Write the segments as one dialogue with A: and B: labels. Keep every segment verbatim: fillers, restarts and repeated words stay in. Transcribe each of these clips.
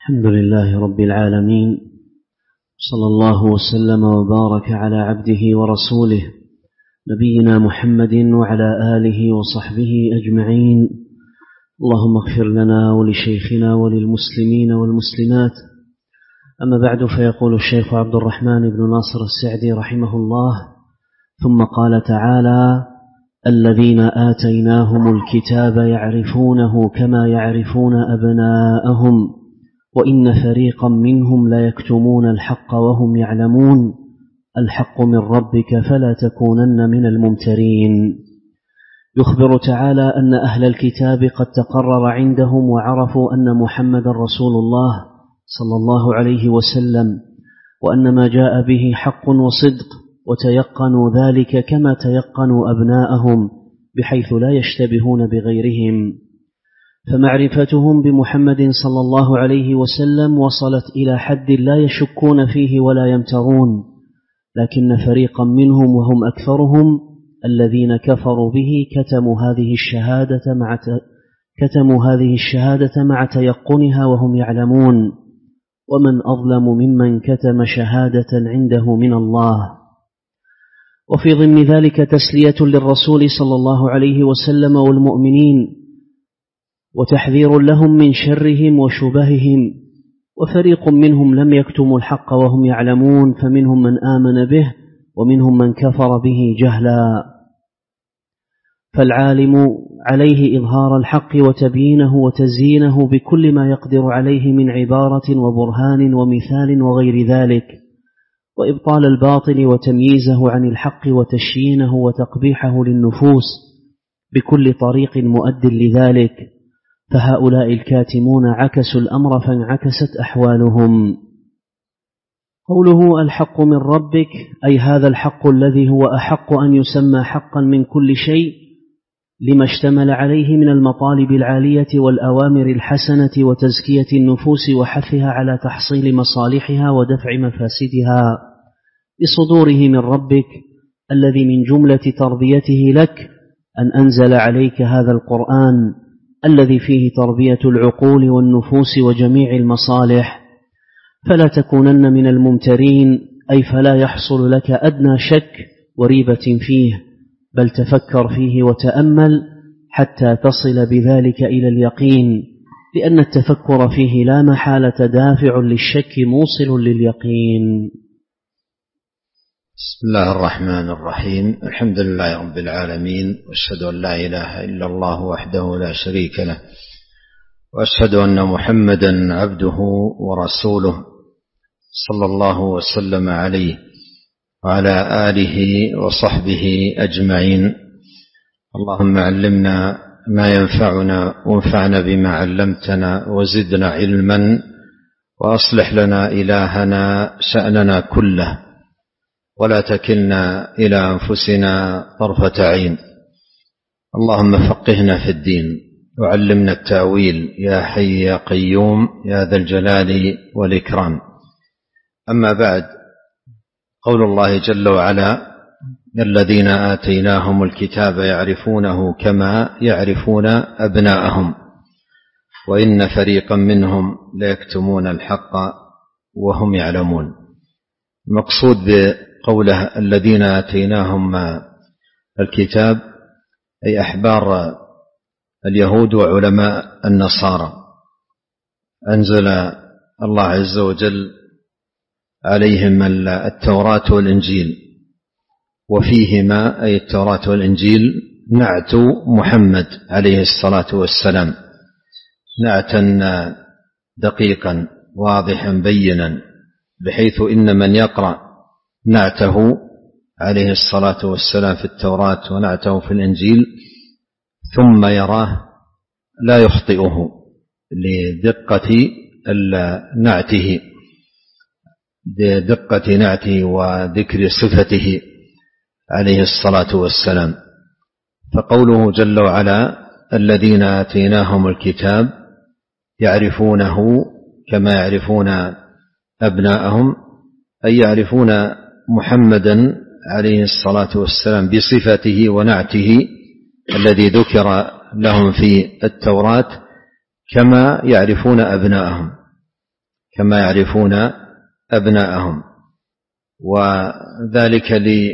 A: الحمد لله رب العالمين، صلى الله وسلم وبارك على عبده ورسوله نبينا محمد وعلى آله وصحبه أجمعين. اللهم اغفر لنا ولشيخنا وللمسلمين والمسلمات. أما بعد، فيقول الشيخ عبد الرحمن بن ناصر السعدي رحمه الله: ثم قال تعالى: الذين آتيناهم الكتاب يعرفونه كما يعرفون أبناءهم وإن فريقا منهم ليكتمون الحق وهم يعلمون. الحق من ربك فلا تكونن من الممترين. يخبر تعالى أن أهل الكتاب قد تقرر عندهم وعرفوا أن محمد رسول الله صلى الله عليه وسلم، وأن ما جاء به حق وصدق، وتيقنوا ذلك كما تيقنوا أبناءهم بحيث لا يشتبهون بغيرهم. فمعرفتهم بمحمد صلى الله عليه وسلم وصلت إلى حد لا يشكون فيه ولا يمترون، لكن فريقا منهم وهم أكثرهم الذين كفروا به كتموا هذه الشهادة مع كتموا هذه الشهادة مع تيقنها وهم يعلمون. ومن أظلم ممن كتم شهادة عنده من الله. وفي ضمن ذلك تسلية للرسول صلى الله عليه وسلم والمؤمنين، وتحذير لهم من شرهم وشبههم. وفريق منهم لم يكتموا الحق وهم يعلمون، فمنهم من آمن به ومنهم من كفر به جهلا. فالعالم عليه إظهار الحق وتبيينه وتزيينه بكل ما يقدر عليه من عبارة وبرهان ومثال وغير ذلك، وإبطال الباطل وتمييزه عن الحق وتشيينه وتقبيحه للنفوس بكل طريق مؤد لذلك. فهؤلاء الكاتمون عكسوا الأمر فانعكست أحوالهم. قوله الحق من ربك، أي هذا الحق الذي هو أحق أن يسمى حقا من كل شيء، لما اشتمل عليه من المطالب العالية والأوامر الحسنة وتزكية النفوس وحثها على تحصيل مصالحها ودفع مفاسدها، بصدوره من ربك الذي من جملة تربيته لك أن أنزل عليك هذا القرآن الذي فيه تربية العقول والنفوس وجميع المصالح. فلا تكونن من الممترين، أي فلا يحصل لك أدنى شك وريبة فيه، بل تفكر فيه وتأمل حتى تصل بذلك إلى اليقين، لأن التفكر فيه لا محالة دافع للشك موصل لليقين.
B: بسم الله الرحمن الرحيم. الحمد لله رب العالمين، وأشهد أن لا إله إلا الله وحده لا شريك له، وأشهد أن محمدا عبده ورسوله صلى الله وسلم عليه وعلى آله وصحبه أجمعين. اللهم علمنا ما ينفعنا وانفعنا بما علمتنا وزدنا علما، وأصلح لنا إلهنا شأننا كله، ولا تكلنا إلى أنفسنا طرفة عين. اللهم فقهنا في الدين وعلمنا التأويل يا حي يا قيوم يا ذا الجلال والإكرام. أما بعد، قول الله جل وعلا: الذين آتيناهم الكتاب يعرفونه كما يعرفون أبناءهم وإن فريقا منهم ليكتمون الحق وهم يعلمون. المقصود بقوله الذين آتيناهم الكتاب أي أحبار اليهود وعلماء النصارى، أنزل الله عز وجل عليهم التوراة والإنجيل، وفيهما أي التوراة والإنجيل نعت محمد عليه الصلاة والسلام، نعتا دقيقا واضحا بينا، بحيث إن من يقرأ نعته عليه الصلاة والسلام في التوراة ونعته في الإنجيل ثم يراه لا يخطئه لدقة نعته دقة نعته وذكر صفته عليه الصلاة والسلام. فقوله جل وعلا: الذين آتيناهم الكتاب يعرفونه كما يعرفون أبناءهم، أي يعرفون محمدا عليه الصلاة والسلام بصفته ونعته الذي ذكر لهم في التوراة كما يعرفون أبناءهم، كما يعرفون أبناءهم. وذلك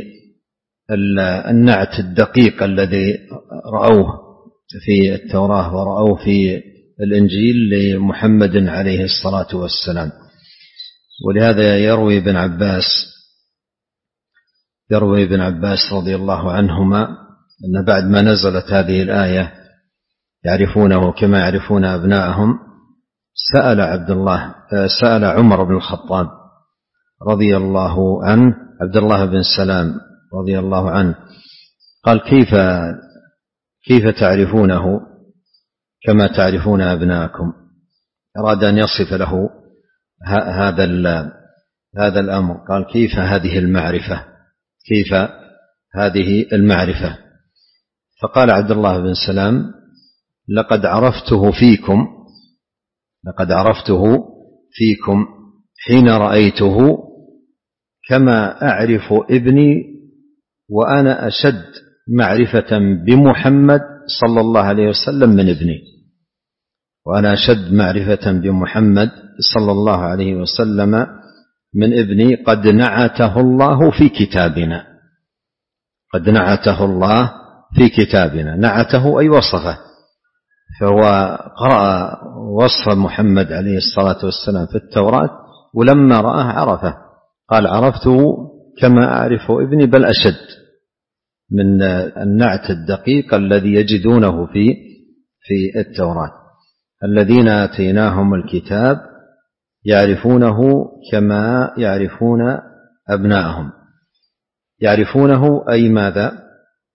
B: للنعت الدقيق الذي رأوه في التوراة ورأوه في الإنجيل لمحمد عليه الصلاة والسلام. ولهذا يروي ابن عباس يروي ابن عباس رضي الله عنهما أن بعد ما نزلت هذه الآية يعرفونه كما يعرفون أبناءهم سأل عبد الله سأل عمر بن الخطاب رضي الله عنه عبد الله بن سلام رضي الله عنه قال كيف كيف تعرفونه كما تعرفون أبناءكم؟ أراد أن يصف له هذا هذا الأمر. قال كيف هذه المعرفة كيف هذه المعرفة فقال عبد الله بن سلام لقد عرفته فيكم لقد عرفته فيكم حين رأيته كما أعرف ابني وأنا أشد معرفة بمحمد صلى الله عليه وسلم من ابني وأنا أشد معرفة بمحمد صلى الله عليه وسلم من ابني قد نعته الله في كتابنا قد نعته الله في كتابنا. نعته أي وصفه، فهو قرأ وصف محمد عليه الصلاة والسلام في التوراة ولما رآه عرفه. قال عرفته كما أعرف ابني بل أشد من النعت الدقيق الذي يجدونه في في التوراة. الذين آتيناهم الكتاب يعرفونه كما يعرفون أبناءهم. يعرفونه أي ماذا؟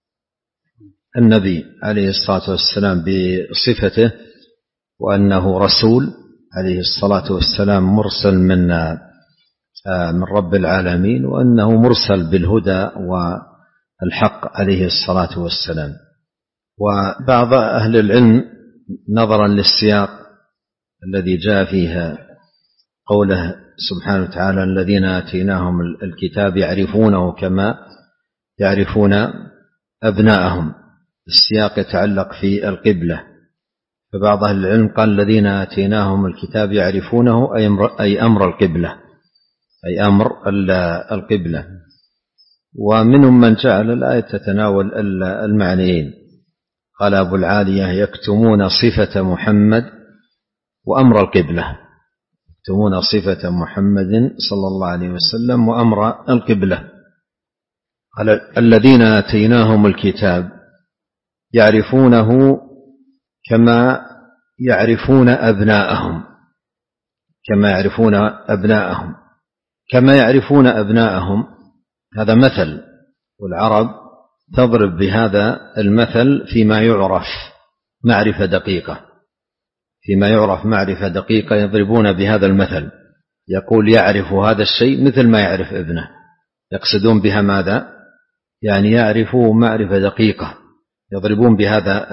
B: النبي عليه الصلاة والسلام بصفته وأنه رسول عليه الصلاة والسلام مرسل من من رب العالمين وأنه مرسل بالهدى والحق عليه الصلاة والسلام. وبعض أهل العلم نظرا للسياق الذي جاء فيها قوله سبحانه وتعالى الذين آتيناهم الكتاب يعرفونه كما يعرفون أبناءهم، السياق يتعلق في القبلة، فبعض أهل العلم قال الذين آتيناهم الكتاب يعرفونه أي أمر القبلة أي أمر القبلة. ومنهم من جعل الآية تتناول المعنيين. قال أبو العالية يكتمون صفة محمد وأمر القبلة يكتمون صفة محمد صلى الله عليه وسلم وأمر القبلة. قال الذين آتيناهم الكتاب يعرفونه كما يعرفون أبناءهم كما يعرفون أبناءهم كما يعرفون أبناءهم هذا مثل، والعرب تضرب بهذا المثل فيما يعرف معرفة دقيقة فيما يعرف معرفة دقيقة يضربون بهذا المثل. يقول يعرف هذا الشيء مثل ما يعرف ابنه، يقصدون بها ماذا؟ يعني يعرفه معرفة دقيقة، يضربون بهذا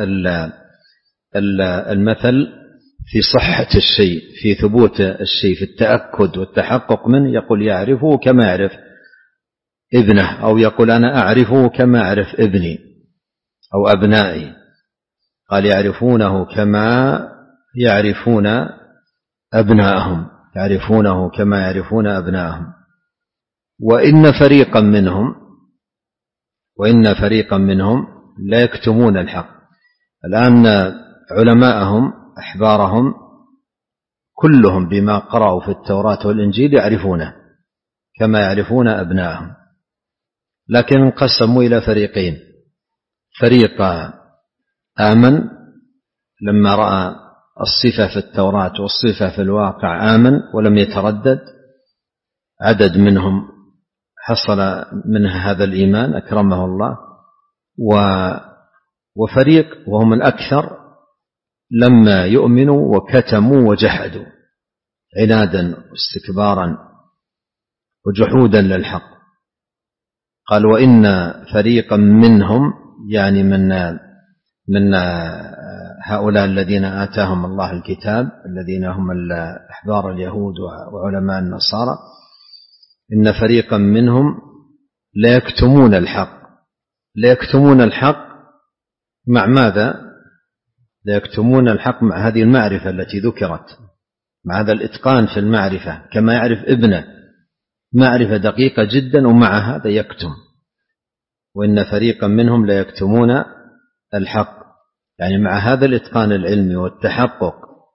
B: المثل في صحة الشيء في ثبوت الشيء في التأكد والتحقق منه. يقول يعرفه كما يعرف ابنه، أو يقول أنا أعرفه كما أعرف ابني أو أبنائي. قال يعرفونه كما يعرفون أبناءهم يعرفونه كما يعرفون أبناءهم. وإن فريقا منهم وإن فريقا منهم لا يكتمون الحق. الآن علماءهم أحبارهم كلهم بما قرأوا في التوراة والإنجيل يعرفونه كما يعرفون أبناءهم، لكن انقسموا إلى فريقين. فريق آمن لما رأى الصفة في التوراة والصفة في الواقع آمن ولم يتردد، عدد منهم حصل منه هذا الإيمان أكرمه الله. وفريق وهم الأكثر لما يؤمنوا وكتموا وجحدوا عنادا واستكبارا وجحودا للحق. قال وإن فريقا منهم يعني من من هؤلاء الذين آتاهم الله الكتاب الذين هم أحبار اليهود وعلماء النصارى، إن فريقا منهم لا يكتمون الحق. لا يكتمون الحق مع ماذا؟ لا يكتمون الحق مع هذه المعرفة التي ذكرت، مع هذا الإتقان في المعرفة، كما يعرف ابنه معرفة دقيقة جدا ومع هذا يكتم. وإن فريقا منهم ليكتمون الحق، يعني مع هذا الإتقان العلمي والتحقق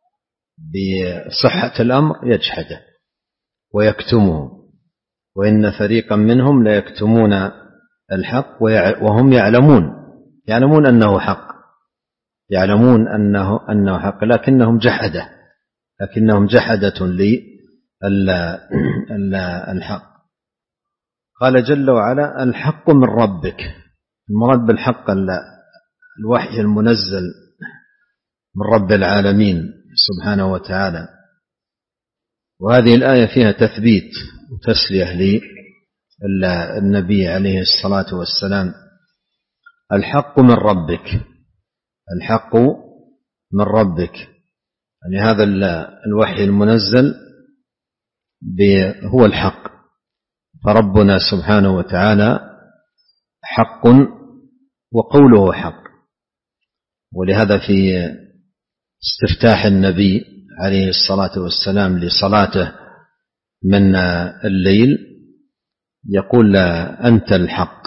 B: بصحة الأمر يجحده ويكتمه. وإن فريقا منهم ليكتمون الحق وهم يعلمون يعلمون أنه حق يعلمون أنه أنه حق لكنهم جحده لكنهم جحدة للحق. قال جل وعلا: الحق من ربك. المراد بالحق الوحي المنزل من رب العالمين سبحانه وتعالى. وهذه الآية فيها تثبيت وتسلية للنبي عليه الصلاة والسلام. الحق من ربك، الحق من ربك، يعني هذا الوحي المنزل هو الحق. فربنا سبحانه وتعالى حق وقوله حق. ولهذا في استفتاح النبي عليه الصلاة والسلام لصلاته من الليل يقول: أنت الحق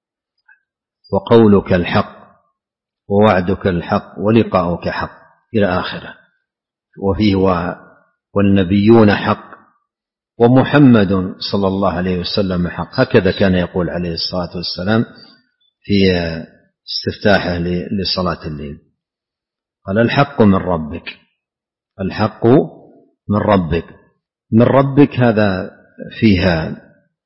B: وقولك الحق ووعدك الحق ولقاؤك حق، إلى آخره. وفيه: والنبيون حق ومحمد صلى الله عليه وسلم حق. هكذا كان يقول عليه الصلاة والسلام في استفتاحه لصلاة الليل. قال: الحق من ربك، الحق من ربك. من ربك هذا فيها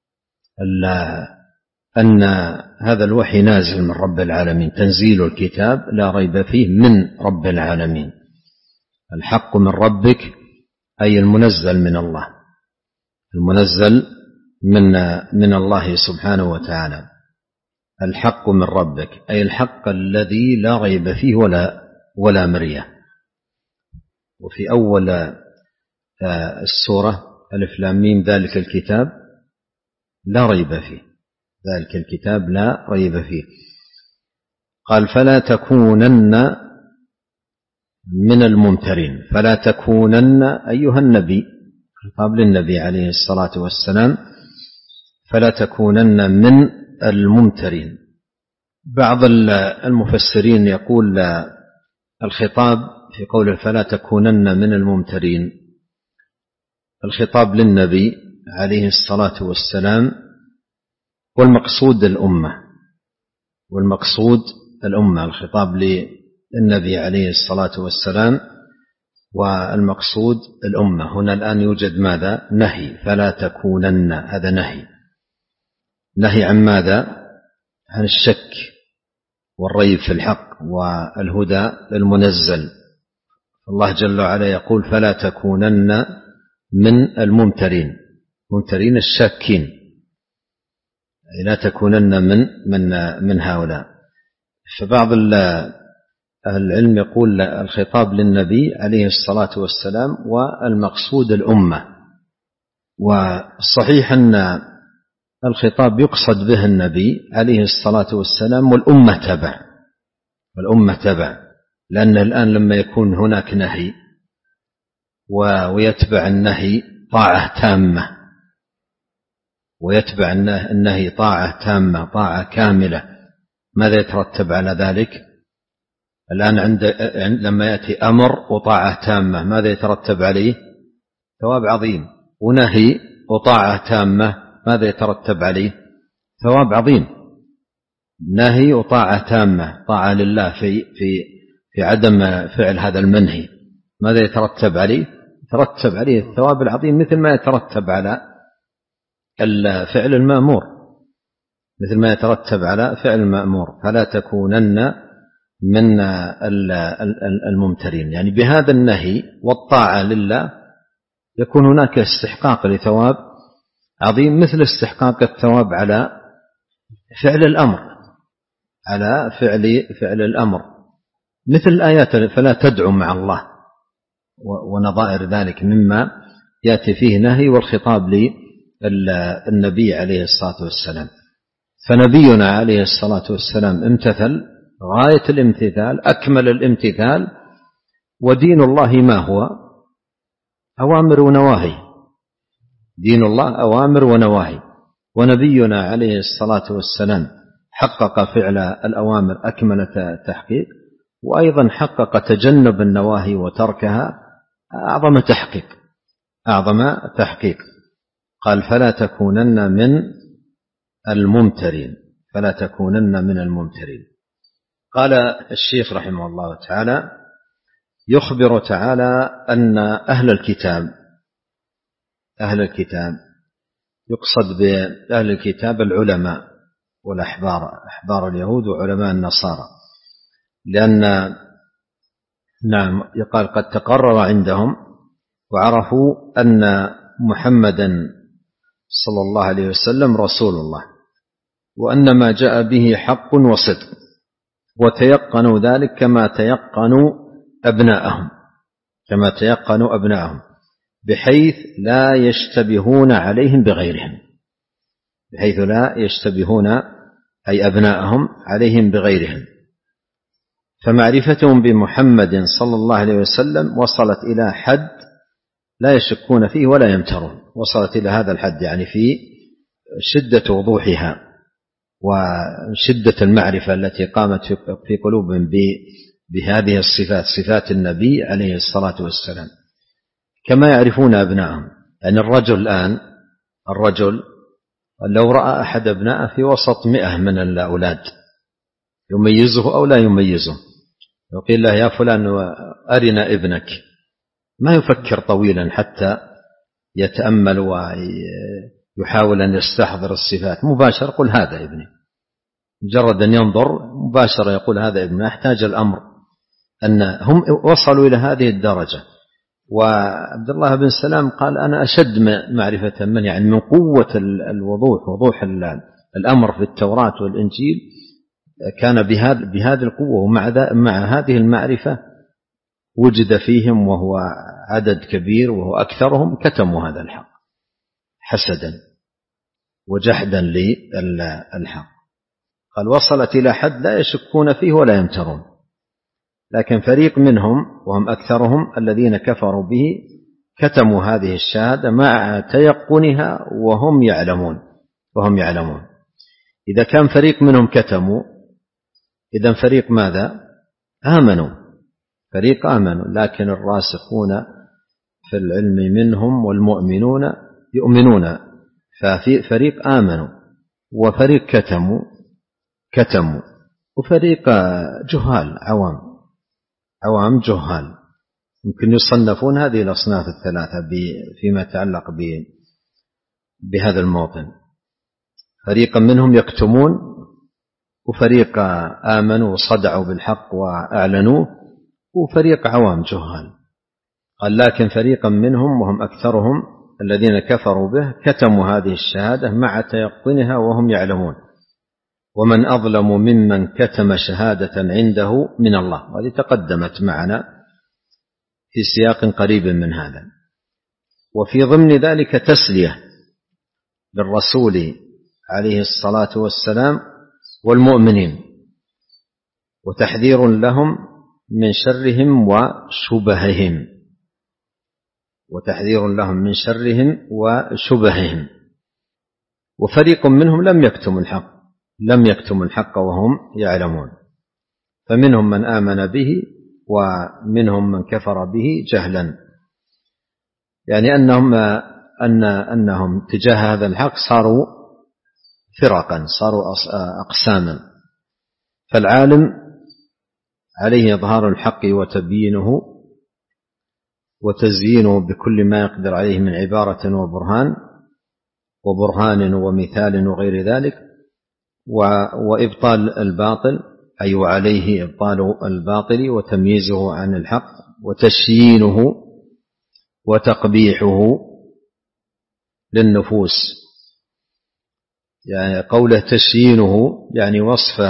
B: أن هذا الوحي نازل من رب العالمين، تنزيل الكتاب لا ريب فيه من رب العالمين. الحق من ربك أي المنزل من الله، المنزل من من الله سبحانه وتعالى. الحق من ربك أي الحق الذي لا ريب فيه ولا ولا مرية. وفي أول السورة: ألف لام ميم ذلك الكتاب لا ريب فيه، ذلك الكتاب لا ريب فيه. قال: فلا تكونن من الممترين. فلا تكونن أيها النبي، خطاب للنبي عليه الصلاة والسلام، فلا تكونن من الممترين. بعض المفسرين يقول الخطاب في قوله فلا تكونن من الممترين، الخطاب للنبي عليه الصلاة والسلام، والمقصود الأمة، والمقصود الأمة. الخطاب للنبي عليه الصلاة والسلام والمقصود الأمة. هنا الآن يوجد ماذا؟ نهي. فلا تكونن، هذا نهي. نهي عن ماذا؟ عن الشك والريب في الحق والهدى المنزل. الله جل وعلا يقول: فلا تكونن من الممترين. ممترين الشاكين، لا تكونن من من من هؤلاء. فبعض أهل العلم يقول الخطاب للنبي عليه الصلاة والسلام والمقصود الأمة. والصحيح أن الخطاب يقصد به النبي عليه الصلاة والسلام والأمة تبع، والأمة تبع، لأن الآن لما يكون هناك نهي ويتبع النهي طاعة تامة، ويتبع النهي طاعة تامة، طاعة كاملة، ماذا يترتب على ذلك؟ الآن عند لما يأتي أمر وطاعة تامة ماذا يترتب عليه؟ ثواب عظيم. ونهي وطاعة تامة ماذا يترتب عليه؟ ثواب عظيم. نهي وطاعة تامة، طاعة لله في في في عدم فعل هذا المنهي، ماذا يترتب عليه؟ يترتب عليه الثواب العظيم، مثل ما يترتب على الفعل المأمور، مثل ما يترتب على فعل المأمور. فلا تكونن من الممترين، يعني بهذا النهي والطاعة لله يكون هناك استحقاق لثواب عظيم، مثل استحقاق الثواب على فعل الأمر، على فعل فعل الأمر، مثل الآيات فلا تدعوا مع الله ونظائر ذلك مما يأتي فيه نهي والخطاب للنبي عليه الصلاة والسلام. فنبينا عليه الصلاة والسلام امتثل غاية الامتثال، أكمل الامتثال. ودين الله ما هو؟ أوامر ونواهي. دين الله أوامر ونواهي، ونبينا عليه الصلاة والسلام حقق فعل الأوامر أكمل تحقيق، وأيضا حقق تجنب النواهي وتركها أعظم تحقيق أعظم تحقيق. قال فلا تكونن من الممترين فلا تكونن من الممترين. قال الشيخ رحمه الله تعالى: يخبر تعالى أن أهل الكتاب أهل الكتاب يقصد بأهل الكتاب العلماء والأحبار، أحبار اليهود وعلماء النصارى، لأن نعم يقال قد تقرر عندهم وعرفوا أن محمدا صلى الله عليه وسلم رسول الله، وأن ما جاء به حق وصدق، وتيقنوا ذلك كما تيقنوا أبناءهم كما تيقنوا أبناءهم بحيث لا يشتبهون عليهم بغيرهم بحيث لا يشتبهون أي أبناءهم عليهم بغيرهم. فمعرفتهم بمحمد صلى الله عليه وسلم وصلت إلى حد لا يشكون فيه ولا يمترون، وصلت إلى هذا الحد يعني في شدة وضوحها وشدة المعرفة التي قامت في قلوبهم بهذه الصفات، صفات النبي عليه الصلاة والسلام، كما يعرفون أبنائهم. يعني الرجل الآن الرجل لو رأى أحد أبنائه في وسط مئة من الأولاد يميزه أو لا يميزه، يقول له يا فلان أرنا ابنك، ما يفكر طويلا حتى يتأمل ويحاول أن يستحضر الصفات، مباشر يقول هذا ابني، مجرد أن ينظر مباشرة يقول هذا ابني. يحتاج الأمر أن هم وصلوا إلى هذه الدرجة. وعبد الله بن سلام قال أنا أشد معرفة من يعني من قوة الوضوح وضوح الأمر في التوراة والإنجيل كان بهذه القوة، ومع مع هذه المعرفة وجد فيهم وهو عدد كبير وهو أكثرهم كتموا هذا الحق حسدا وجحدا للحق. قال وصلت إلى حد لا يشكون فيه ولا يمترون. لكن فريق منهم وهم أكثرهم الذين كفروا به كتموا هذه الشهادة مع تيقنها وهم يعلمون وهم يعلمون. إذا كان فريق منهم كتموا، إذن فريق ماذا؟ آمنوا فريق آمنوا. لكن الراسخون في العلم منهم والمؤمنون يؤمنون، ففي فريق آمنوا وفريق كتموا كتموا وفريق جهال عوام عوام جهال. يمكن يصنفون هذه الأصناف الثلاثة فيما يتعلق بهذا الموطن. فريقا منهم يكتمون، وفريق آمنوا وصدعوا بالحق وأعلنوه، وفريق عوام جهال. قال لكن فريقا منهم وهم أكثرهم الذين كفروا به كتموا هذه الشهادة مع تيقنها وهم يعلمون. ومن أظلم ممن كتم شهادة عنده من الله، وهذه تقدمت معنا في سياق قريب من هذا. وفي ضمن ذلك تسلية للرسول عليه الصلاة والسلام والمؤمنين، وتحذير لهم من شرهم وشبههم وتحذير لهم من شرهم وشبههم. وفريق منهم لم يكتموا الحق لم يكتموا الحق وهم يعلمون، فمنهم من آمن به ومنهم من كفر به جهلا، يعني أنهم أن أنهم تجاه هذا الحق صاروا فرقا، صاروا أقساما. فالعالم عليه إظهار الحق وتبيينه وتزيينه بكل ما يقدر عليه من عبارة وبرهان وبرهان ومثال وغير ذلك، وإبطال الباطل أي وعليه إبطال الباطل وتمييزه عن الحق وتشيينه وتقبيحه للنفوس. يعني قوله تشيينه يعني وصف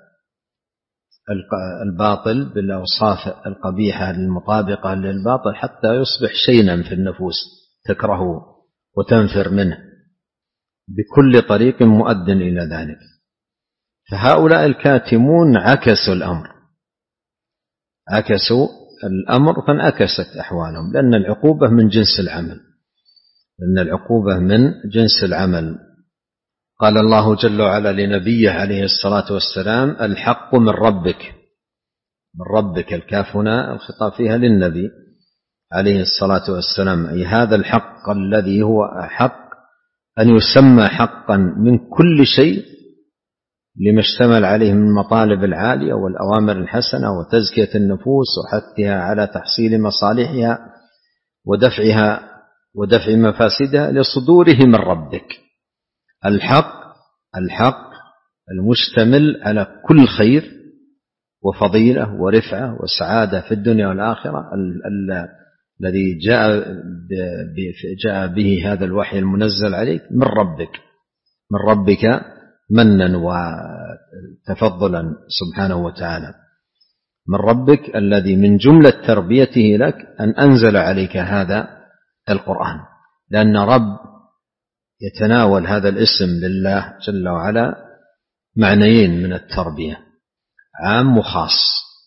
B: الباطل بالأوصاف القبيحة المطابقة للباطل حتى يصبح شينا في النفوس تكرهه وتنفر منه بكل طريق مؤد إلى ذلك. فهؤلاء الكاتمون عكسوا الأمر عكسوا الأمر فانعكست أحوالهم، لأن العقوبة من جنس العمل، لأن العقوبة من جنس العمل. قال الله جل وعلا لنبيه عليه الصلاة والسلام: الحق من ربك. من ربك، الكاف هنا الخطاب فيها للنبي عليه الصلاة والسلام، أي هذا الحق الذي هو حق أن يسمى حقا من كل شيء لما اشتمل عليه من مطالب العالية والأوامر الحسنة وتزكية النفوس وحثها على تحصيل مصالحها ودفعها ودفع مفاسدها لصدوره من ربك. الحق الحق المشتمل على كل خير وفضيلة ورفعة وسعادة في الدنيا والآخرة، الذي جاء جاء به هذا الوحي المنزل عليك من ربك، من ربك منا وتفضلا سبحانه وتعالى، من ربك الذي من جملة تربيته لك أن أنزل عليك هذا القرآن، لأن رب يتناول هذا الاسم لله جل وعلا معنيين من التربية: عام وخاص،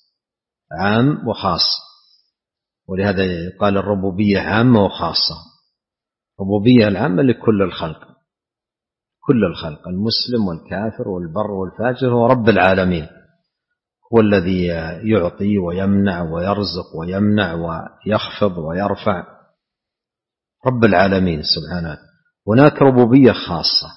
B: عام وخاص، ولهذا قال الربوبية عامة وخاصة. الربوبية العامة لكل الخلق، كل الخلق، المسلم والكافر والبر والفاجر، هو رب العالمين، هو الذي يعطي ويمنع ويرزق ويمنع ويخفض ويرفع، رب العالمين سبحانه. هناك ربوبية خاصة،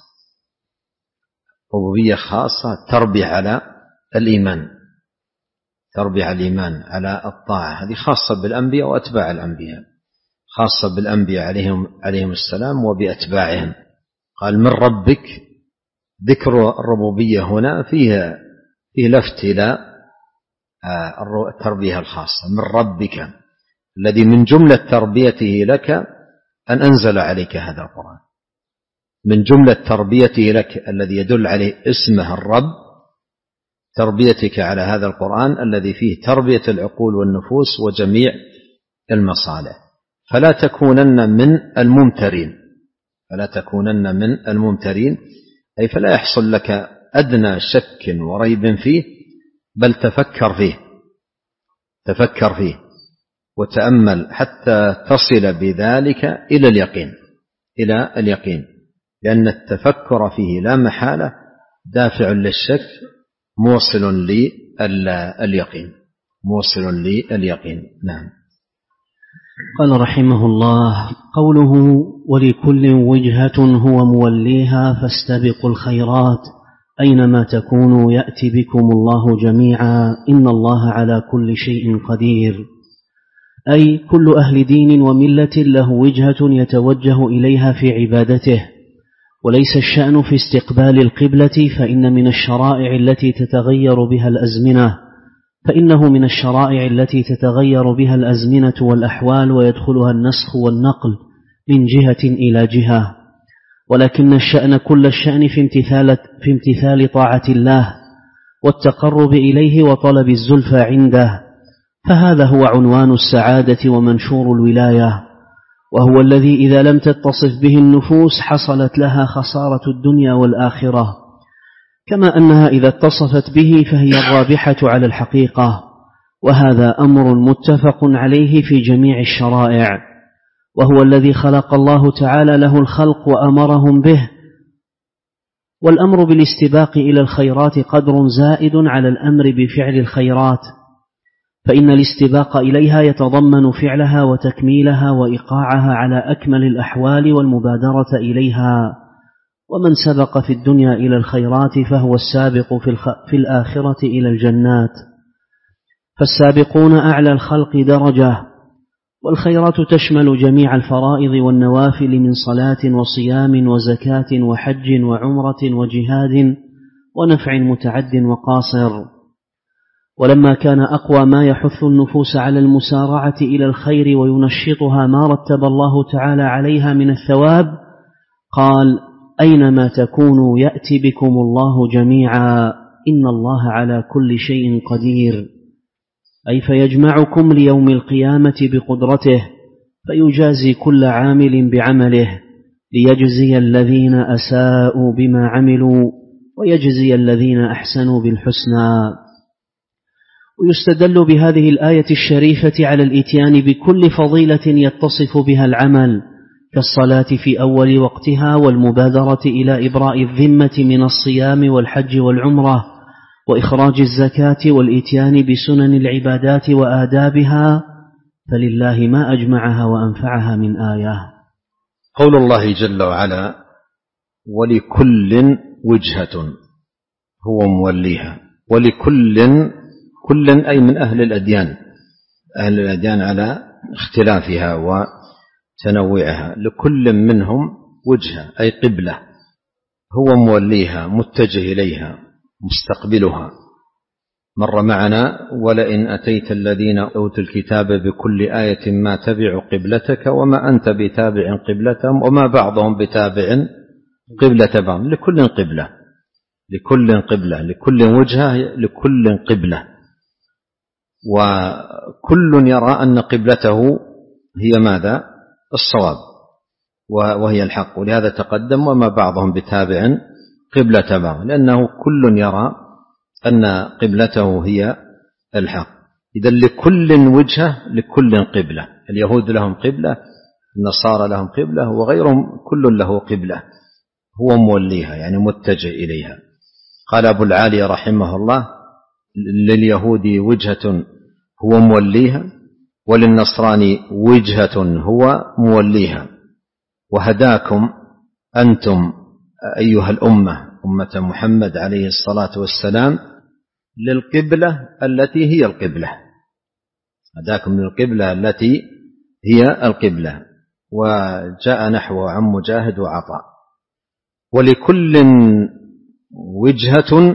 B: ربوبية خاصة تربي على الإيمان، تربي على الإيمان على الطاعة، هذه خاصة بالأنبياء وأتباع الأنبياء، خاصة بالأنبياء عليهم عليهم السلام وبأتباعهم. قال من ربك، ذكر الربوبية هنا فيه فيه لفت إلى التربية الخاصة، من ربك الذي من جملة تربيته لك أن أنزل عليك هذا القرآن، من جملة تربيته لك الذي يدل عليه اسمه الرب، تربيتك على هذا القرآن الذي فيه تربية العقول والنفوس وجميع المصالح. فلا تكونن من الممترين، فلا تكونن من الممترين، أي فلا يحصل لك أدنى شك وريب فيه، بل تفكر فيه، تفكر فيه وتأمل حتى تصل بذلك إلى اليقين، إلى اليقين، لأن التفكر فيه لا محالة دافع للشك موصل لليقين، موصل لليقين. نعم.
A: قال رحمه الله: قوله ولكل وجهة هو موليها فاستبقوا الخيرات أينما تكونوا يأتي بكم الله جميعا إن الله على كل شيء قدير، أي كل أهل دين وملة له وجهة يتوجه إليها في عبادته، وليس الشأن في استقبال القبلة، فإن من الشرائع التي تتغير بها الأزمنة فإنه من الشرائع التي تتغير بها الأزمنة والأحوال ويدخلها النسخ والنقل من جهة إلى جهة، ولكن الشأن كل الشأن في امتثال, في امتثال طاعة الله والتقرب إليه وطلب الزلفى عنده، فهذا هو عنوان السعادة ومنشور الولاية، وهو الذي إذا لم تتصف به النفوس حصلت لها خسارة الدنيا والآخرة، كما أنها إذا اتصفت به فهي الرابحة على الحقيقة، وهذا أمر متفق عليه في جميع الشرائع، وهو الذي خلق الله تعالى له الخلق وأمرهم به. والأمر بالاستباق إلى الخيرات قدر زائد على الأمر بفعل الخيرات، فإن الاستباق إليها يتضمن فعلها وتكميلها وإيقاعها على أكمل الأحوال والمبادرة إليها، ومن سبق في الدنيا إلى الخيرات فهو السابق في, الخ... في الآخرة إلى الجنات، فالسابقون أعلى الخلق درجة، والخيرات تشمل جميع الفرائض والنوافل من صلاة وصيام وزكاة وحج وعمرة وجهاد ونفع متعد وقاصر. ولما كان أقوى ما يحث النفوس على المسارعة إلى الخير وينشطها ما رتب الله تعالى عليها من الثواب، قال: أينما تكونوا يأتي بكم الله جميعا إن الله على كل شيء قدير، أي فيجمعكم ليوم القيامة بقدرته، فيجازي كل عامل بعمله، ليجزي الذين أساءوا بما عملوا ويجزي الذين أحسنوا بالحسنى. ويستدل بهذه الآية الشريفة على الإتيان بكل فضيلة يتصف بها العمل كالصلاة في أول وقتها والمبادرة إلى إبراء الذمة من الصيام والحج والعمرة وإخراج الزكاة والإتيان بسنن العبادات وآدابها، فلله ما أجمعها وأنفعها من آية.
B: قول الله جل وعلا: ولكل وجهة هو موليها. ولكل، كل أي من أهل الأديان، أهل الأديان على اختلافها وتنوعها، لكل منهم وجهة أي قبلة هو موليها متجه إليها مستقبلها. مر معنا: ولئن أتيت الذين أوتوا الكتاب بكل آية ما تبع قبلتك وما أنت بتابع قبلتهم وما بعضهم بتابع قبلة بعض. لكل قبلة، لكل قبلة، لكل وجهة، لكل قبلة، وكل يرى أن قبلته هي ماذا؟ الصواب وهي الحق. ولهذا تقدم: وما بعضهم بتابع قبلة بعض، لأنه كل يرى أن قبلته هي الحق. إذن لكل وجهة لكل قبلة. اليهود لهم قبلة، النصارى لهم قبلة، وغيرهم كل له قبلة هو موليها يعني متجه إليها. قال أبو العالي رحمه الله: لليهود وجهة هو موليها، وللنصراني وجهة هو موليها. وهداكم أنتم أيها الأمة، أمة محمد عليه الصلاة والسلام، للقبلة التي هي القبلة. هداكم للقبلة التي هي القبلة. وجاء نحوه عن مجاهد وعطاء. ولكل وجهة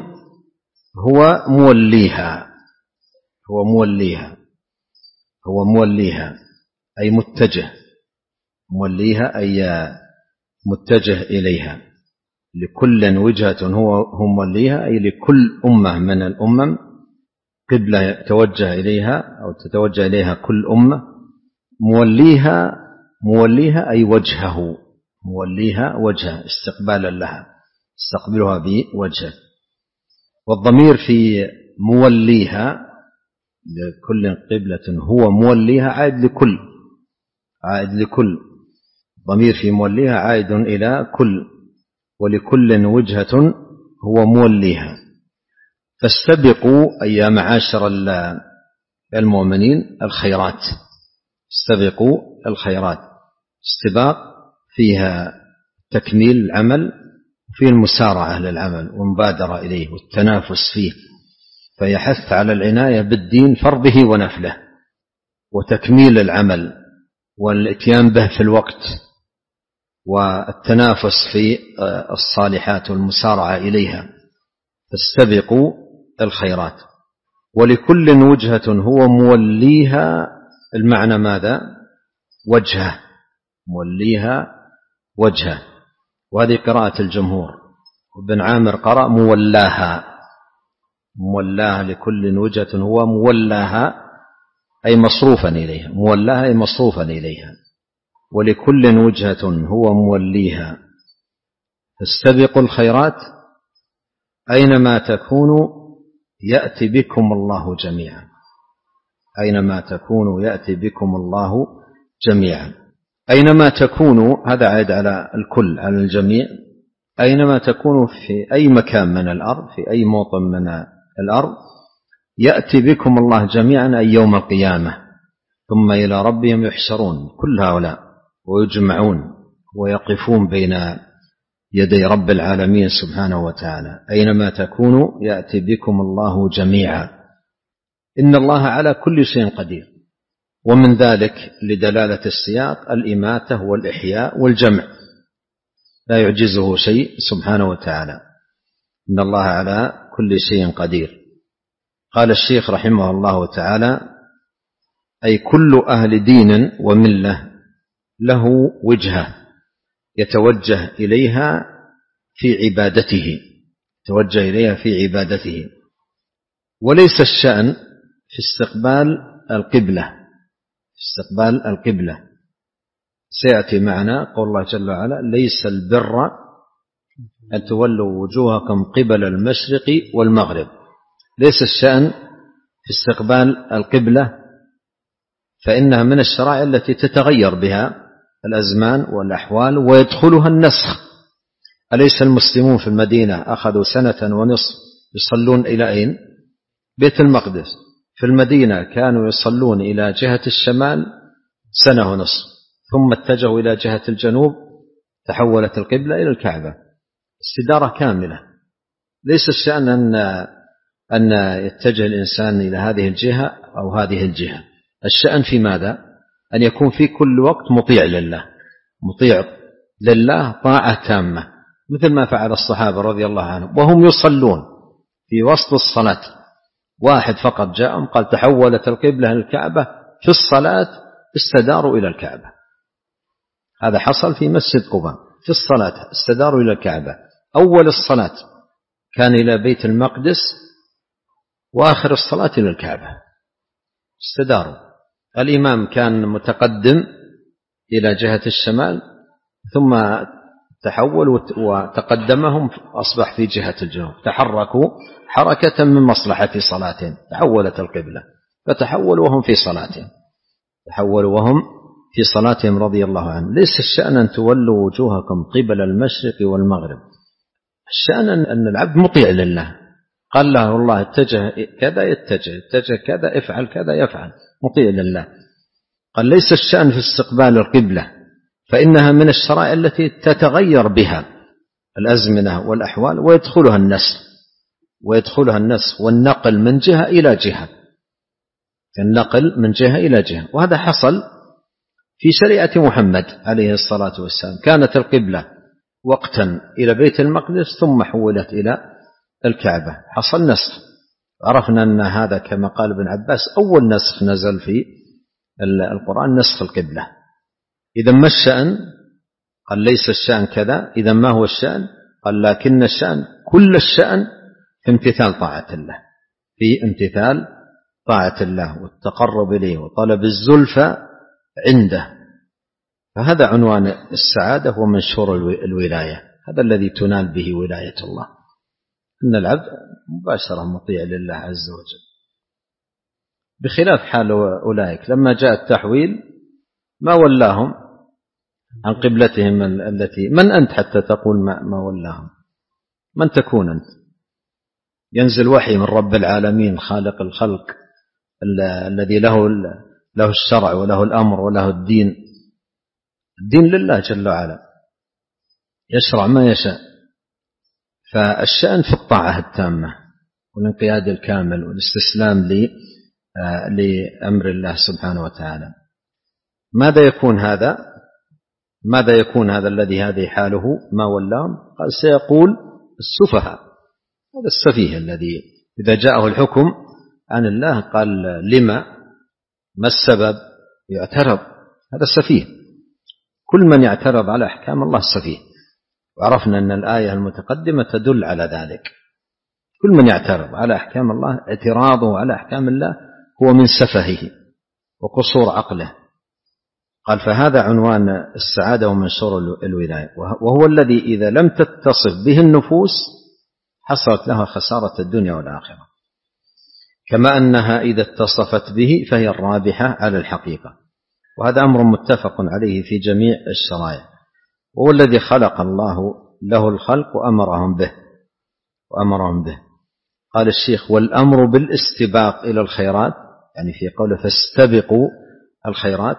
B: هو موليها، هو موليها، هو موليها أي متجه، موليها أي متجه إليها. لكل وجهة هو هم موليها أي لكل أمة من الأمم قبلة يتوجه إليها أو تتوجه إليها كل أمة. موليها، موليها أي وجهه، موليها وجهه استقبالا لها، استقبلها بوجهه. والضمير في موليها لكل قبلة هو موليها عائد لكل، عائد لكل. ضمير في موليها عائد إلى كل. ولكل وجهة هو موليها. فاستبقوا أي يا معاشر المؤمنين الخيرات، استبقوا الخيرات. استباق فيها تكميل العمل وفيه المسارعة للعمل والمبادرة إليه والتنافس فيه، فيحث على العناية بالدين فرضه ونفله وتكميل العمل والاتيان به في الوقت والتنافس في الصالحات والمسارعة إليها. فاستبقوا الخيرات. ولكل وجهة هو موليها، المعنى ماذا؟ وجهه، موليها وجهه. وهذه قراءة الجمهور. وابن عامر قرأ مولاها، مولاها. لكل وجهة هو مولاها أي مصروفا إليها، مولاها أي مصروفا إليها. ولكل وجهة هو موليها. فاستبقوا الخيرات أينما تكونوا يأتي بكم الله جميعا. أينما تكونوا يأتي بكم الله جميعا. أينما تكونوا هذا عائد على الكل، على الجميع. أينما تكونوا في أي مكان من الأرض، في أي موطن من الأرض، يأتي بكم الله جميعا أي يوم القيامة، ثم إلى ربهم يحشرون كل هؤلاء ويجمعون ويقفون بين يدي رب العالمين سبحانه وتعالى. أينما تكونوا يأتي بكم الله جميعا. إن الله على كل شيء قدير. ومن ذلك لدلالة السياق الإماتة والإحياء والجمع، لا يعجزه شيء سبحانه وتعالى. إن الله على كل شيء قدير. قال الشيخ رحمه الله تعالى: أي كل أهل دين وملة له وجهة يتوجه إليها في عبادته، يتوجه إليها في عبادته. وليس الشأن في استقبال القبلة، في استقبال القبلة. سيأتي معنا قول الله جل وعلا: ليس البر أن تولوا وجوهكم قبل المشرق والمغرب. ليس الشأن في استقبال القبلة فإنها من الشرائع التي تتغير بها الأزمان والأحوال ويدخلها النسخ. أليس المسلمون في المدينة أخذوا سنة ونصف يصلون إلى أين؟ بيت المقدس. في المدينة كانوا يصلون إلى جهة الشمال سنة ونصف، ثم اتجهوا إلى جهة الجنوب، تحولت القبلة إلى الكعبة، استدارة كاملة. ليس الشأن أن أن يتجه الإنسان إلى هذه الجهة أو هذه الجهة، الشأن في ماذا؟ أن يكون في كل وقت مطيع لله، مطيع لله طاعة تامة، مثل ما فعل الصحابة رضي الله عنهم وهم يصلون في وسط الصلاة، واحد فقط جاءهم قال تحولت القبلة للكعبة، في الصلاة استداروا إلى الكعبة. هذا حصل في مسجد قباء، في الصلاة استداروا إلى الكعبة. أول الصلاة كان إلى بيت المقدس، وآخر الصلاة إلى الكعبة، استداروا. الإمام كان متقدم إلى جهة الشمال، ثم تحول وتقدمهم أصبح في جهة الجنوب، تحركوا حركة من مصلحة صلاتهم، تحولت القبلة فتحولوا وهم في صلاتهم، تحولوا وهم في صلاتهم رضي الله عنهم. ليس الشأن أن تولوا وجوهكم قبل المشرق والمغرب، الشأن أن العبد مطيع لله، قال له الله اتجه كذا يتجه، اتجه كذا افعل كذا يفعل، مطيع لله. قال ليس الشأن في استقبال القبلة، فإنها من الشرائع التي تتغير بها الأزمنة والأحوال ويدخلها النسخ، ويدخلها النسخ والنقل من جهة إلى جهة، النقل من جهة إلى جهة. وهذا حصل في شريعة محمد عليه الصلاة والسلام، كانت القبلة وقتا إلى بيت المقدس ثم حولت إلى الكعبة، حصل نسخ. عرفنا أن هذا كما قال ابن عباس أول نسخ نزل في القرآن، نسخ القبلة. إذا ما الشأن؟ قال ليس الشأن كذا. إذا ما هو الشأن؟ قال لكن الشأن كل الشأن في امتثال طاعة الله، في امتثال طاعة الله والتقرب إليه وطلب الزلفى عنده. فهذا عنوان السعادة ومنشور الولاية، هذا الذي تنال به ولاية الله، أن العبد مباشرة مطيع لله عز وجل، بخلاف حال أولئك لما جاء التحويل ما ولاهم عن قبلتهم التي. من أنت حتى تقول ما, ما ولاهم؟ من تكون أنت؟ ينزل وحي من رب العالمين خالق الخلق الذي له له الشرع وله الأمر وله الدين، الدين لله جل وعلا، يشرع ما يشاء. فالشأن في الطاعة التامة والانقياد الكامل والاستسلام لأمر الله سبحانه وتعالى. ماذا يكون هذا؟ ماذا يكون هذا الذي هذه حاله ما ولاهم؟ قال سيقول السفهاء، هذا السفيه الذي إذا جاءه الحكم عن الله قال لما، ما السبب، يعترض، هذا السفيه. كل من يعترض على أحكام الله سفيه، وعرفنا أن الآية المتقدمة تدل على ذلك. كل من يعترض على أحكام الله اعتراضه على أحكام الله هو من سفهه وقصور عقله. قال فهذا عنوان السعادة ومنشور الولاية، وهو الذي إذا لم تتصف به النفوس حصلت لها خسارة الدنيا والآخرة، كما أنها إذا اتصفت به فهي الرابحة على الحقيقة. وهذا أمر متفق عليه في جميع الشرائع، وهو الذي خلق الله له الخلق وأمرهم به وأمرهم به. قال الشيخ والأمر بالاستباق إلى الخيرات، يعني في قوله فاستبقوا الخيرات،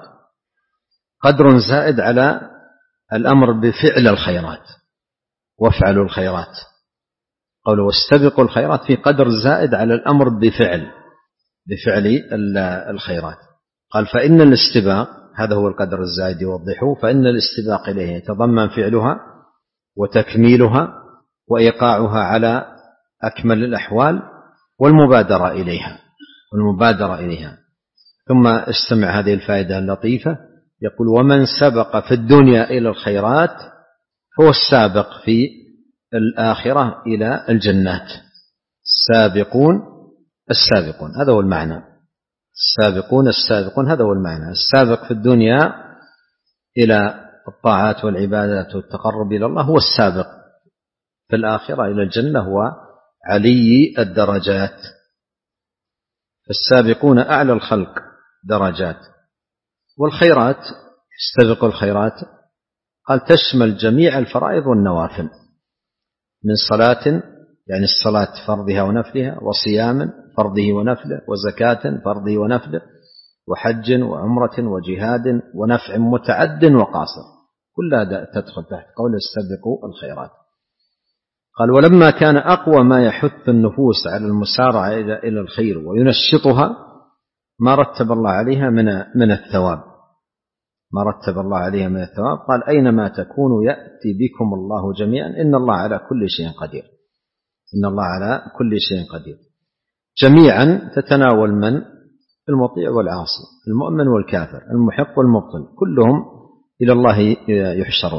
B: قدر زائد على الأمر بفعل الخيرات وافعلوا الخيرات. قوله واستبقوا الخيرات في قدر زائد على الأمر بفعل بفعل الخيرات. قال فإن الاستباق، هذا هو القدر الزائد يوضحه، فإن الاستباق إليه يتضمن فعلها وتكميلها وإيقاعها على أكمل الأحوال والمبادرة إليها والمبادرة إليها. ثم استمع هذه الفائدة اللطيفة، يقول ومن سبق في الدنيا إلى الخيرات هو السابق في الآخرة إلى الجنات. السابقون السابقون هذا هو المعنى، السابقون السابقون هذا هو المعنى. السابق في الدنيا إلى الطاعات والعبادات والتقرب إلى الله هو السابق في الآخرة إلى الجنة، هو علي الدرجات. فالسابقون أعلى الخلق درجات. والخيرات استبقوا الخيرات قال تشمل جميع الفرائض والنوافل من صلاة يعني الصلاة فرضها ونفلها، وصيام فرضه ونفله، وزكاة فرضه ونفله، وحج وعمرة وجهاد ونفع متعد وقاصر، كلها تدخل تحت قول استبقوا الخيرات. قال ولما كان أقوى ما يحث النفوس على المسارعة إلى الخير وينشطها ما رتب الله عليها من من الثواب، ما رتب الله عليها من الثواب. قال أينما تكونوا يأتي بكم الله جميعا إن الله على كل شيء قدير، إن الله على كل شيء قدير. جميعا تتناول من؟ المطيع والعاصي، المؤمن والكافر، المحق والمبطل، كلهم إلى الله يحشرون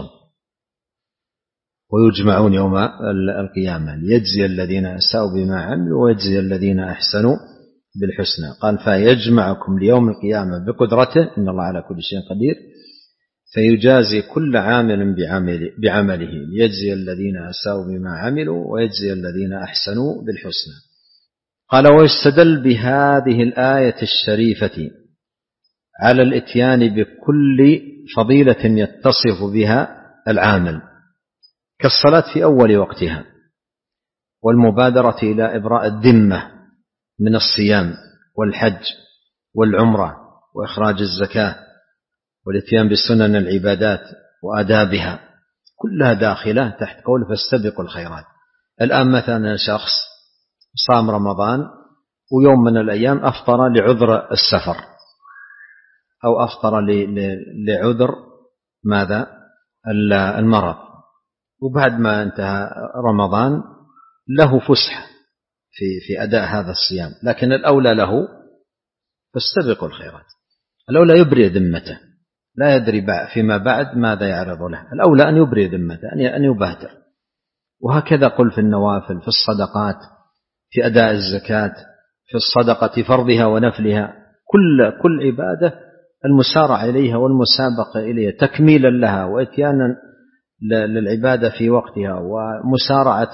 B: ويجمعون يوم القيامة ليجزي الذين أساءوا بما عملوا ويجزي الذين أحسنوا بالحسنى. قال فيجمعكم ليوم القيامة بقدرته إن الله على كل شيء قدير، فيجازي كل عامل بعمله ليجزي الذين أساءوا بما عملوا ويجزي الذين أحسنوا بالحسنى. قال ويستدل بهذه الآية الشريفة على الإتيان بكل فضيلة يتصف بها العامل كالصلاة في أول وقتها، والمبادرة إلى إبراء الذمة من الصيام والحج والعمرة وإخراج الزكاة والإتيان بسنن العبادات وآدابها، كلها داخلة تحت قول فاستبقوا الخيرات. الآن مثلا شخص صام رمضان ويوم من الأيام أفطر لعذر السفر أو أفطر لعذر ماذا؟ المرض، وبعد ما انتهى رمضان له فسحة في في أداء هذا الصيام، لكن الأولى له فاستبقوا الخيرات، الأولى يبرئ ذمته، لا يدري فيما بعد ماذا يعرض له، الأولى أن يبرئ ذمته، أن يبادر. وهكذا قل في النوافل، في الصدقات، في أداء الزكاة، في الصدقة فرضها ونفلها، كل كل عبادة المسارعة إليها والمسابقة إليها تكميلا لها وإتيانا للعبادة في وقتها ومسارعة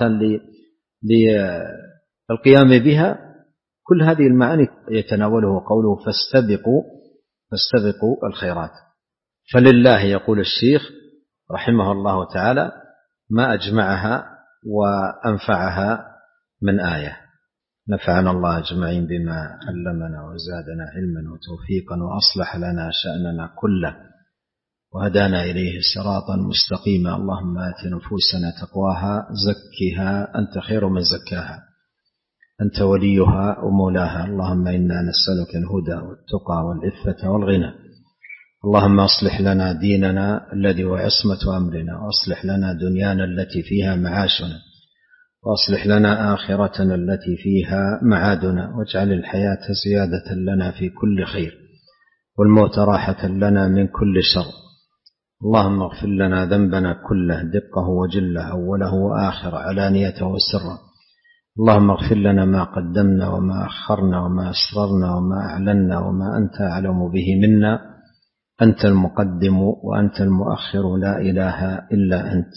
B: للقيام بها، كل هذه المعاني يتناوله قوله فاستبقوا فاستبقوا الخيرات. فلله يقول الشيخ رحمه الله تعالى ما أجمعها وأنفعها من آية. نفعنا الله أجمعين بما علمنا وزادنا علما وتوفيقا وأصلح لنا شأننا كله وهدانا إليه صراطا مستقيما. اللهم آت نفوسنا تقواها زكها أنت خير من زكاها أنت وليها ومولاها. اللهم إنا نسألك الهدى والتقى والعفة والغنى. اللهم أصلح لنا ديننا الذي هو عصمة أمرنا، وأصلح لنا دنيانا التي فيها معاشنا، وأصلح لنا آخرتنا التي فيها معادنا، واجعل الحياة زيادة لنا في كل خير والموت راحة لنا من كل شر. اللهم اغفر لنا ذنبنا كله دقه وجله أوله وآخره علانيته وسره. اللهم اغفر لنا ما قدمنا وما أخرنا وما أسررنا وما أعلنا وما أنت أعلم به منا، أنت المقدم وأنت المؤخر لا إله إلا أنت.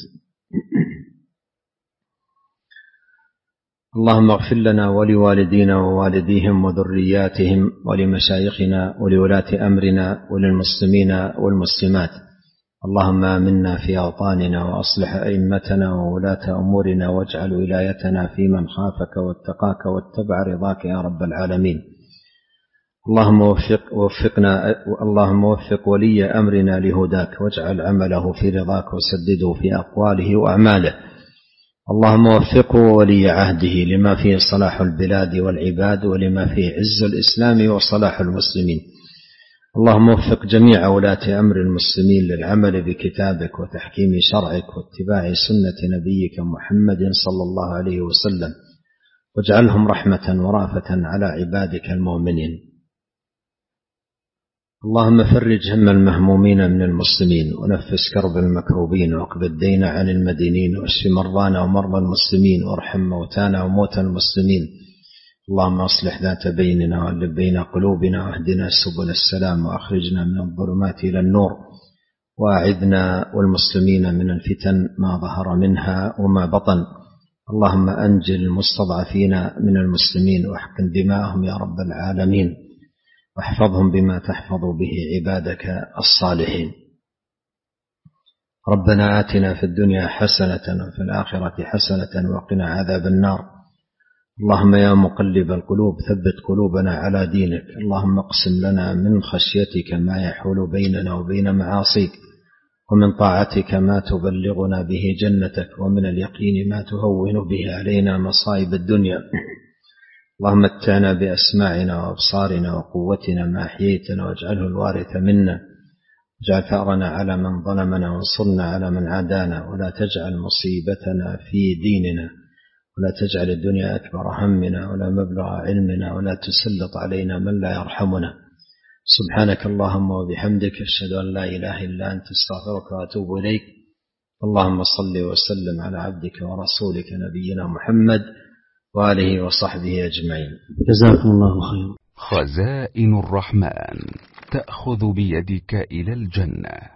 B: اللهم اغفر لنا ولوالدينا ووالديهم وذرياتهم ولمشايخنا ولولاة أمرنا وللمسلمين والمسلمات. اللهم آمنا في أوطاننا وأصلح أئمتنا وولاة أمورنا، واجعل ولايتنا في من خافك واتقاك واتبع رضاك يا رب العالمين. اللهم وفق وفقنا اللهم وفق ولي أمرنا لهداك، واجعل عمله في رضاك وسدده في أقواله وأعماله. اللهم وفقه ولي عهده لما فيه صلاح البلاد والعباد ولما فيه عز الإسلام وصلاح المسلمين. اللهم وفق جميع ولاة أمر المسلمين للعمل بكتابك وتحكيم شرعك واتباع سنة نبيك محمد صلى الله عليه وسلم، واجعلهم رحمة ورافة على عبادك المؤمنين. اللهم فرج هم المهمومين من المسلمين، ونفس كرب المكروبين، واقض الدين عن المدينين، واشف مرضانا ومرضى المسلمين، وارحم موتانا وموتى المسلمين. اللهم اصلح ذات بيننا والف بين قلوبنا، واهدنا سبل السلام، واخرجنا من الظلمات الى النور، واعذنا والمسلمين من الفتن ما ظهر منها وما بطن، اللهم أنجل المستضعفين من المسلمين واحقن دماءهم يا رب العالمين، واحفظهم بما تحفظ به عبادك الصالحين. ربنا آتنا في الدنيا حسنة وفي الآخرة حسنة وقنا عذاب النار. اللهم يا مقلب القلوب ثبت قلوبنا على دينك. اللهم اقسم لنا من خشيتك ما يحول بيننا وبين معاصيك، ومن طاعتك ما تبلغنا به جنتك، ومن اليقين ما تهون به علينا مصائب الدنيا. اللهم متعنا بأسماعنا وأبصارنا وقوتنا ما أحييتنا، واجعله الوارث منا، واجعل ثأرنا على من ظلمنا، وانصرنا على من عادانا، ولا تجعل مصيبتنا في ديننا، ولا تجعل الدنيا أكبر همنا ولا مبلغ علمنا، ولا تسلط علينا من لا يرحمنا. سبحانك اللهم وبحمدك، أشهد أن لا إله إلا أنت، استغفرك وأتوب إليك. اللهم صل وسلم على عبدك ورسولك نبينا محمد وآله وصحبه أجمعين.
A: جزاكم الله خيرا.
C: خزائن الرحمن تأخذ بيدك إلى الجنة.